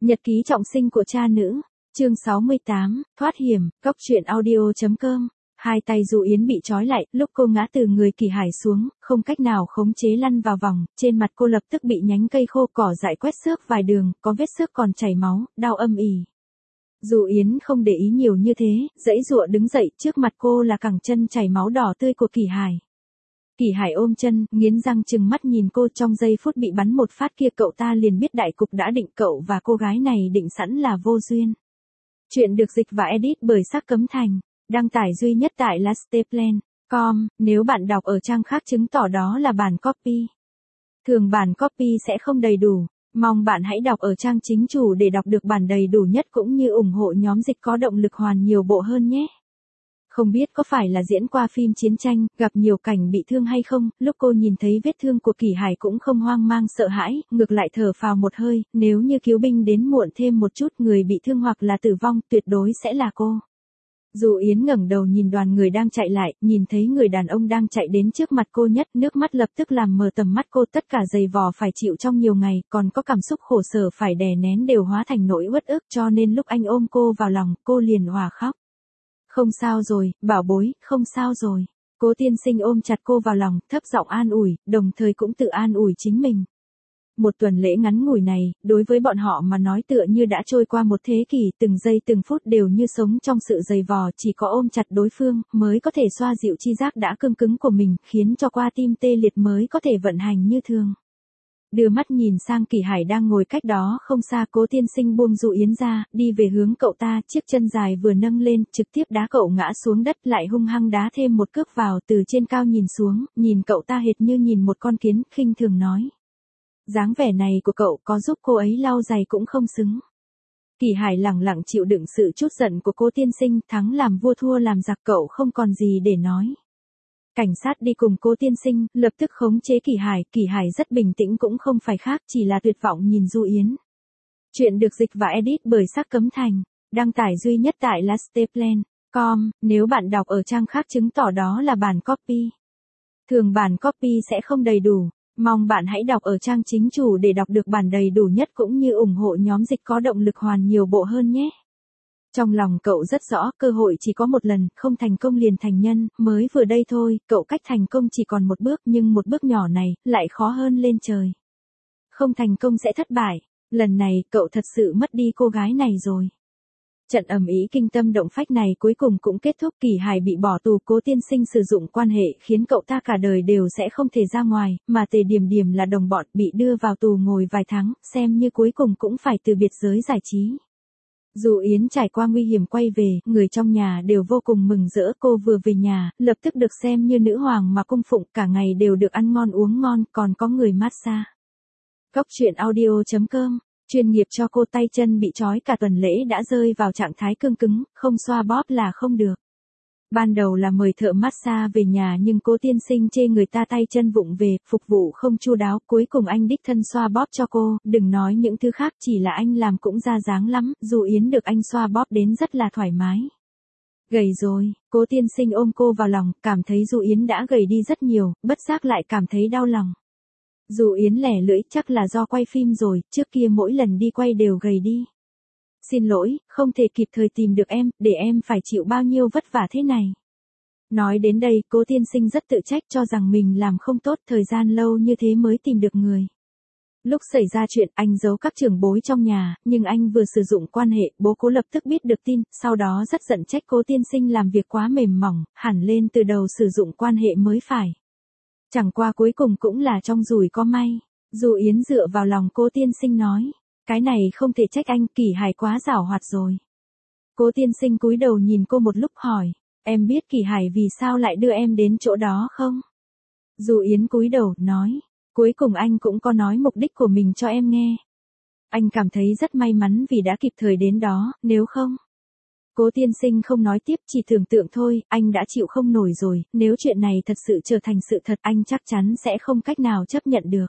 Nhật ký trọng sinh của cha nữ, chương 68, thoát hiểm, cốc truyện audio.com. Hai tay Du Yến bị trói lại, lúc cô ngã từ người Kỳ Hải xuống, không cách nào khống chế lăn vào vòng, trên mặt cô lập tức bị nhánh cây khô cỏ dại quét xước vài đường, có vết xước còn chảy máu, đau âm ỉ. Du Yến không để ý nhiều như thế, giãy giụa đứng dậy, trước mặt cô là cẳng chân chảy máu đỏ tươi của Kỳ Hải. Kỳ Hải ôm chân, nghiến răng trừng mắt nhìn cô, trong giây phút bị bắn một phát kia cậu ta liền biết đại cục đã định, cậu và cô gái này định sẵn là vô duyên. Chuyện được dịch và edit bởi Sắc Cấm Thành, đăng tải duy nhất tại lasteplan.com, nếu bạn đọc ở trang khác chứng tỏ đó là bản copy. Thường bản copy sẽ không đầy đủ, mong bạn hãy đọc ở trang chính chủ để đọc được bản đầy đủ nhất cũng như ủng hộ nhóm dịch có động lực hoàn nhiều bộ hơn nhé. Không biết có phải là diễn qua phim chiến tranh, gặp nhiều cảnh bị thương hay không, lúc cô nhìn thấy vết thương của Kỳ Hải cũng không hoang mang sợ hãi, ngược lại thở phào một hơi, nếu như cứu binh đến muộn thêm một chút người bị thương hoặc là tử vong tuyệt đối sẽ là cô. Du Yến ngẩng đầu nhìn đoàn người đang chạy lại, nhìn thấy người đàn ông đang chạy đến trước mặt cô nhất, nước mắt lập tức làm mờ tầm mắt cô, tất cả giày vò phải chịu trong nhiều ngày, còn có cảm xúc khổ sở phải đè nén đều hóa thành nỗi uất ức, cho nên lúc anh ôm cô vào lòng, cô liền òa khóc. Không sao rồi, bảo bối, không sao rồi. Cố tiên sinh ôm chặt cô vào lòng, thấp giọng an ủi, đồng thời cũng tự an ủi chính mình. Một tuần lễ ngắn ngủi này, đối với bọn họ mà nói tựa như đã trôi qua một thế kỷ, từng giây từng phút đều như sống trong sự dày vò, chỉ có ôm chặt đối phương, mới có thể xoa dịu chi giác đã cương cứng của mình, khiến cho qua tim tê liệt mới có thể vận hành như thường. Đưa mắt nhìn sang Kỳ Hải đang ngồi cách đó không xa, Cố tiên sinh buông Du Yến ra, đi về hướng cậu ta, chiếc chân dài vừa nâng lên, trực tiếp đá cậu ngã xuống đất, lại hung hăng đá thêm một cước vào, từ trên cao nhìn xuống, nhìn cậu ta hệt như nhìn một con kiến, khinh thường nói. Dáng vẻ này của cậu có giúp cô ấy lau giày cũng không xứng. Kỳ Hải lẳng lặng chịu đựng sự trút giận của Cố tiên sinh, thắng làm vua thua làm giặc, cậu không còn gì để nói. Cảnh sát đi cùng Cố tiên sinh, lập tức khống chế Kỳ Hải rất bình tĩnh cũng không phải khác, chỉ là tuyệt vọng nhìn Du Yến. Chuyện được dịch và edit bởi Sắc Cấm Thành, đăng tải duy nhất tại lasteplan.com, nếu bạn đọc ở trang khác chứng tỏ đó là bản copy. Thường bản copy sẽ không đầy đủ, mong bạn hãy đọc ở trang chính chủ để đọc được bản đầy đủ nhất cũng như ủng hộ nhóm dịch có động lực hoàn nhiều bộ hơn nhé. Trong lòng cậu rất rõ, cơ hội chỉ có một lần, không thành công liền thành nhân, mới vừa đây thôi, cậu cách thành công chỉ còn một bước, nhưng một bước nhỏ này, lại khó hơn lên trời. Không thành công sẽ thất bại, lần này, cậu thật sự mất đi cô gái này rồi. Trận ầm ĩ kinh tâm động phách này cuối cùng cũng kết thúc, Kỳ Hải bị bỏ tù, Cố tiên sinh sử dụng quan hệ khiến cậu ta cả đời đều sẽ không thể ra ngoài, mà Tề Điềm Điềm là đồng bọn, bị đưa vào tù ngồi vài tháng, xem như cuối cùng cũng phải từ biệt giới giải trí. Du Yến trải qua nguy hiểm quay về, người trong nhà đều vô cùng mừng rỡ, cô vừa về nhà, lập tức được xem như nữ hoàng mà cung phụng, cả ngày đều được ăn ngon uống ngon, còn có người massage. Cốc truyện audio.com, chuyên nghiệp cho cô, tay chân bị trói cả tuần lễ đã rơi vào trạng thái cương cứng, không xoa bóp là không được. Ban đầu là mời thợ massage về nhà nhưng Cố tiên sinh chê người ta tay chân vụng về, phục vụ không chu đáo, cuối cùng anh đích thân xoa bóp cho cô, đừng nói những thứ khác, chỉ là anh làm cũng ra dáng lắm, Du Yến được anh xoa bóp đến rất là thoải mái. Gầy rồi, Cố tiên sinh ôm cô vào lòng, cảm thấy Du Yến đã gầy đi rất nhiều, bất giác lại cảm thấy đau lòng. Du Yến lẻ lưỡi, chắc là do quay phim rồi, trước kia mỗi lần đi quay đều gầy đi. Xin lỗi, không thể kịp thời tìm được em, để em phải chịu bao nhiêu vất vả thế này. Nói đến đây, Cố tiên sinh rất tự trách, cho rằng mình làm không tốt, thời gian lâu như thế mới tìm được người. Lúc xảy ra chuyện, anh giấu các trưởng bối trong nhà, nhưng anh vừa sử dụng quan hệ, bố Cố lập tức biết được tin, sau đó rất giận trách Cố tiên sinh làm việc quá mềm mỏng, hẳn lên từ đầu sử dụng quan hệ mới phải. Chẳng qua cuối cùng cũng là trong rủi có may. Du Yến dựa vào lòng Cố tiên sinh nói. Cái này không thể trách anh, Kỳ Hải quá giảo hoạt rồi. Cố tiên sinh cúi đầu nhìn cô một lúc hỏi. Em biết Kỳ Hải vì sao lại đưa em đến chỗ đó không? Du Yến cúi đầu, nói. Cuối cùng anh cũng có nói mục đích của mình cho em nghe. Anh cảm thấy rất may mắn vì đã kịp thời đến đó, nếu không. Cố tiên sinh không nói tiếp, chỉ tưởng tượng thôi, anh đã chịu không nổi rồi, nếu chuyện này thật sự trở thành sự thật, anh chắc chắn sẽ không cách nào chấp nhận được.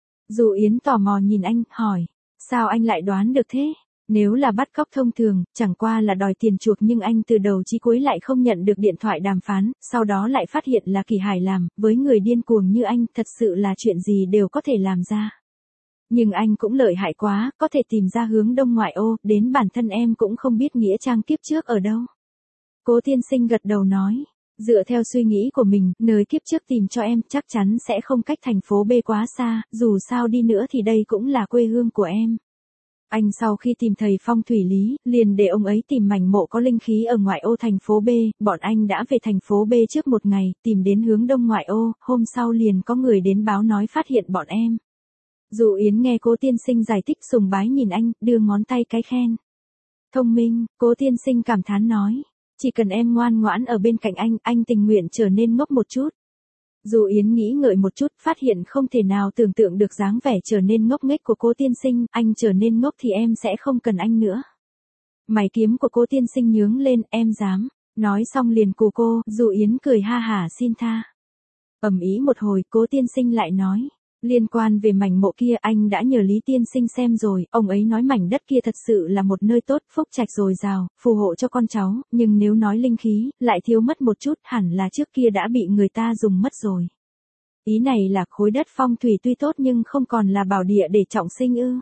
Du Yến tò mò nhìn anh, hỏi, sao anh lại đoán được thế? Nếu là bắt cóc thông thường, chẳng qua là đòi tiền chuộc nhưng anh từ đầu chí cuối lại không nhận được điện thoại đàm phán, sau đó lại phát hiện là Kỳ Hải làm, với người điên cuồng như anh, thật sự là chuyện gì đều có thể làm ra. Nhưng anh cũng lợi hại quá, có thể tìm ra hướng đông ngoại ô, đến bản thân em cũng không biết nghĩa trang kiếp trước ở đâu. Cố tiên sinh gật đầu nói. Dựa theo suy nghĩ của mình, nơi kiếp trước tìm cho em chắc chắn sẽ không cách thành phố B quá xa, dù sao đi nữa thì đây cũng là quê hương của em. Anh sau khi tìm thầy phong thủy lý, liền để ông ấy tìm mảnh mộ có linh khí ở ngoại ô thành phố B, bọn anh đã về thành phố B trước một ngày, tìm đến hướng đông ngoại ô, hôm sau liền có người đến báo nói phát hiện bọn em. Dụ Yến nghe cố tiên sinh giải thích sùng bái nhìn anh, đưa ngón tay cái khen. Thông minh, cố tiên sinh cảm thán nói. Chỉ cần em ngoan ngoãn ở bên cạnh anh tình nguyện trở nên ngốc một chút. Dù Yến nghĩ ngợi một chút, phát hiện không thể nào tưởng tượng được dáng vẻ trở nên ngốc nghếch của cố tiên sinh, anh trở nên ngốc thì em sẽ không cần anh nữa. Mày kiếm của cố tiên sinh nhướng lên, em dám. Nói xong liền cù cô, Dù Yến cười ha hả xin tha. Ầm ĩ một hồi, cố tiên sinh lại nói. Liên quan về mảnh mộ kia anh đã nhờ Lý tiên sinh xem rồi, ông ấy nói mảnh đất kia thật sự là một nơi tốt, phúc trạch dồi dào, phù hộ cho con cháu, nhưng nếu nói linh khí, lại thiếu mất một chút, hẳn là trước kia đã bị người ta dùng mất rồi. Ý này là khối đất phong thủy tuy tốt nhưng không còn là bảo địa để trọng sinh ư.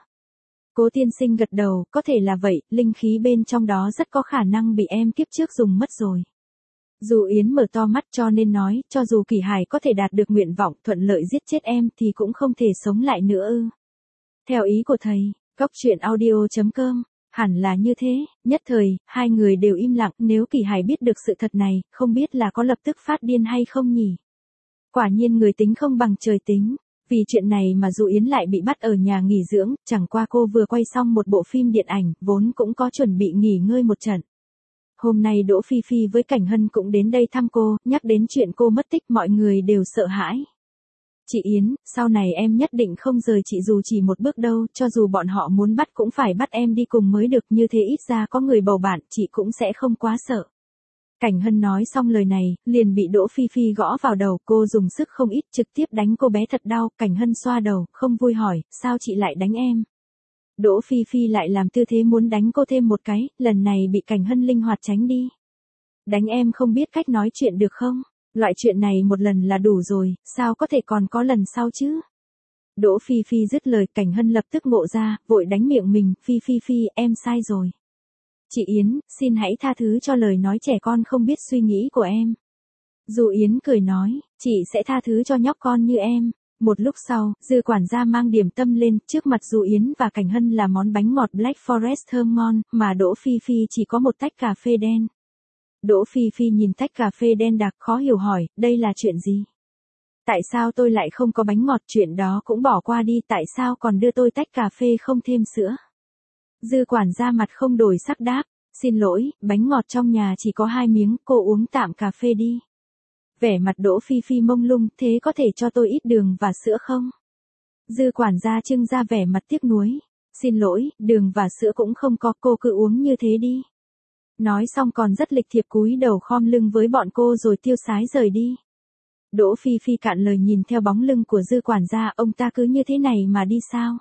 Cố tiên sinh gật đầu, có thể là vậy, linh khí bên trong đó rất có khả năng bị em kiếp trước dùng mất rồi. Dù Yến mở to mắt cho nên nói, cho dù Kỳ Hải có thể đạt được nguyện vọng thuận lợi giết chết em thì cũng không thể sống lại nữa ư. Theo ý của thầy, Góc Truyện Audio.com, hẳn là như thế, nhất thời, hai người đều im lặng, nếu Kỳ Hải biết được sự thật này, không biết là có lập tức phát điên hay không nhỉ. Quả nhiên người tính không bằng trời tính, vì chuyện này mà Dụ Yến lại bị bắt ở nhà nghỉ dưỡng, chẳng qua cô vừa quay xong một bộ phim điện ảnh, vốn cũng có chuẩn bị nghỉ ngơi một trận. Hôm nay Đỗ Phi Phi với Cảnh Hân cũng đến đây thăm cô, nhắc đến chuyện cô mất tích mọi người đều sợ hãi. Chị Yến, sau này em nhất định không rời chị dù chỉ một bước đâu, cho dù bọn họ muốn bắt cũng phải bắt em đi cùng mới được, như thế ít ra có người bầu bạn, chị cũng sẽ không quá sợ. Cảnh Hân nói xong lời này, liền bị Đỗ Phi Phi gõ vào đầu, cô dùng sức không ít, trực tiếp đánh cô bé thật đau, Cảnh Hân xoa đầu, không vui hỏi, sao chị lại đánh em? Đỗ Phi Phi lại làm tư thế muốn đánh cô thêm một cái, lần này bị Cảnh Hân linh hoạt tránh đi. Đánh em không biết cách nói chuyện được không? Loại chuyện này một lần là đủ rồi, sao có thể còn có lần sau chứ? Đỗ Phi Phi dứt lời, Cảnh Hân lập tức ngộ ra, vội đánh miệng mình, Phi Phi Phi, em sai rồi. Chị Yến, xin hãy tha thứ cho lời nói trẻ con không biết suy nghĩ của em. Dù Yến cười nói, chị sẽ tha thứ cho nhóc con như em. Một lúc sau, Dư quản gia mang điểm tâm lên, trước mặt Dù Yến và Cảnh Hân là món bánh ngọt Black Forest thơm ngon, mà Đỗ Phi Phi chỉ có một tách cà phê đen. Đỗ Phi Phi nhìn tách cà phê đen đặc khó hiểu hỏi, đây là chuyện gì? Tại sao tôi lại không có bánh ngọt, chuyện đó cũng bỏ qua đi, tại sao còn đưa tôi tách cà phê không thêm sữa? Dư quản gia mặt không đổi sắc đáp, xin lỗi, bánh ngọt trong nhà chỉ có 2 miếng, cô uống tạm cà phê đi. Vẻ mặt Đỗ Phi Phi mông lung, thế có thể cho tôi ít đường và sữa không? Dư quản gia trưng ra vẻ mặt tiếc nuối. Xin lỗi, đường và sữa cũng không có, cô cứ uống như thế đi. Nói xong còn rất lịch thiệp cúi đầu khom lưng với bọn cô rồi tiêu sái rời đi. Đỗ Phi Phi cạn lời nhìn theo bóng lưng của Dư quản gia, ông ta cứ như thế này mà đi sao?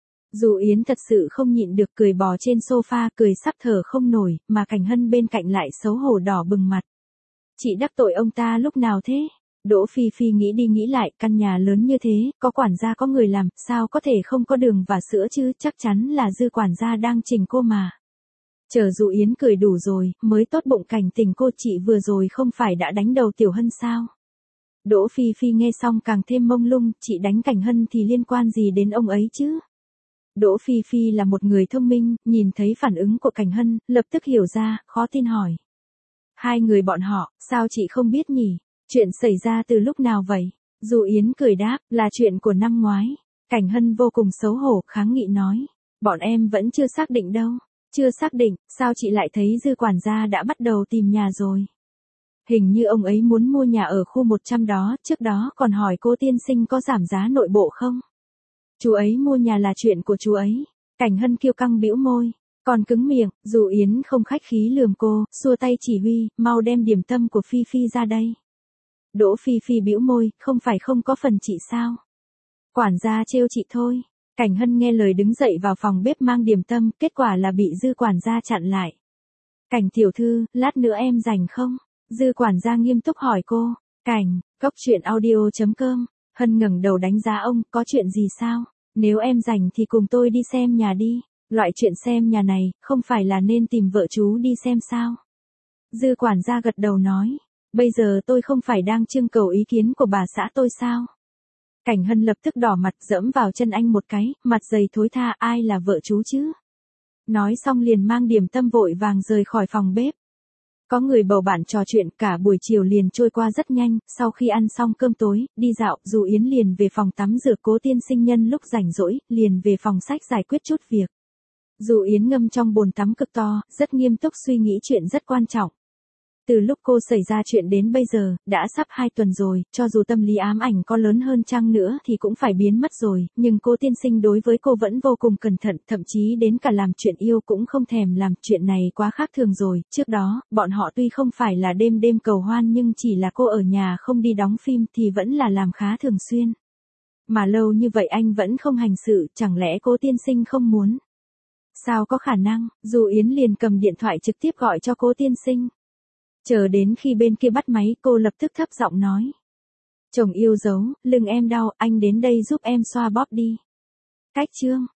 Dù Yến thật sự không nhịn được cười bò trên sofa, cười sắp thở không nổi, mà Cảnh Hân bên cạnh lại xấu hổ đỏ bừng mặt. Chị đắc tội ông ta lúc nào thế? Đỗ Phi Phi nghĩ đi nghĩ lại, căn nhà lớn như thế, có quản gia có người làm, sao có thể không có đường và sữa chứ, chắc chắn là Dư quản gia đang chỉnh cô mà. Chờ Dụ Yến cười đủ rồi, mới tốt bụng cảnh tình cô, chị vừa rồi không phải đã đánh đầu Tiểu Hân sao? Đỗ Phi Phi nghe xong càng thêm mông lung, chị đánh Cảnh Hân thì liên quan gì đến ông ấy chứ? Đỗ Phi Phi là một người thông minh, nhìn thấy phản ứng của Cảnh Hân, lập tức hiểu ra, khó tin hỏi. Hai người bọn họ, sao chị không biết nhỉ? Chuyện xảy ra từ lúc nào vậy? Dù Yến cười đáp, là chuyện của năm ngoái. Cảnh Hân vô cùng xấu hổ, kháng nghị nói. Bọn em vẫn chưa xác định đâu. Chưa xác định, sao chị lại thấy Dư quản gia đã bắt đầu tìm nhà rồi? Hình như ông ấy muốn mua nhà ở khu 100 đó, trước đó còn hỏi cô tiên sinh có giảm giá nội bộ không? Chú ấy mua nhà là chuyện của chú ấy. Cảnh Hân kiêu căng bĩu môi, còn cứng miệng, Dù Yến không khách khí lườm cô, xua tay chỉ huy, mau đem điểm tâm của Phi Phi ra đây. Đỗ Phi Phi bĩu môi, không phải không có phần chị sao? Quản gia trêu chị thôi. Cảnh Hân nghe lời đứng dậy vào phòng bếp mang điểm tâm, kết quả là bị Dư quản gia chặn lại. Cảnh tiểu thư, lát nữa em rảnh không? Dư quản gia nghiêm túc hỏi cô. Cảnh, Góc Truyện Audio.com. Hân ngẩng đầu đánh giá ông, có chuyện gì sao? Nếu em rảnh thì cùng tôi đi xem nhà đi. Loại chuyện xem nhà này, không phải là nên tìm vợ chú đi xem sao? Dư quản gia gật đầu nói. Bây giờ tôi không phải đang trưng cầu ý kiến của bà xã tôi sao? Cảnh Hân lập tức đỏ mặt dẫm vào chân anh một cái, mặt dày thối tha, ai là vợ chú chứ? Nói xong liền mang điểm tâm vội vàng rời khỏi phòng bếp. Có người bầu bạn trò chuyện, cả buổi chiều liền trôi qua rất nhanh. Sau khi ăn xong cơm tối, đi dạo, Du Yến liền về phòng tắm rửa. Cố Tiên Sinh nhân lúc rảnh rỗi, liền về phòng sách giải quyết chút việc. Du Yến ngâm trong bồn tắm cực to, rất nghiêm túc suy nghĩ chuyện rất quan trọng. Từ lúc cô xảy ra chuyện đến bây giờ, đã sắp 2 tuần rồi, cho dù tâm lý ám ảnh có lớn hơn chăng nữa thì cũng phải biến mất rồi, nhưng Cố Tiên Sinh đối với cô vẫn vô cùng cẩn thận, thậm chí đến cả làm chuyện yêu cũng không thèm làm. Chuyện này quá khác thường rồi. Trước đó, bọn họ tuy không phải là đêm đêm cầu hoan nhưng chỉ là cô ở nhà không đi đóng phim thì vẫn là làm khá thường xuyên. Mà lâu như vậy anh vẫn không hành sự, chẳng lẽ Cố Tiên Sinh không muốn? Sao có khả năng? Du Yến liền cầm điện thoại trực tiếp gọi cho Cố Tiên Sinh. Chờ đến khi bên kia bắt máy, cô lập tức thấp giọng nói. Chồng yêu dấu, lưng em đau, anh đến đây giúp em xoa bóp đi. Cách chương.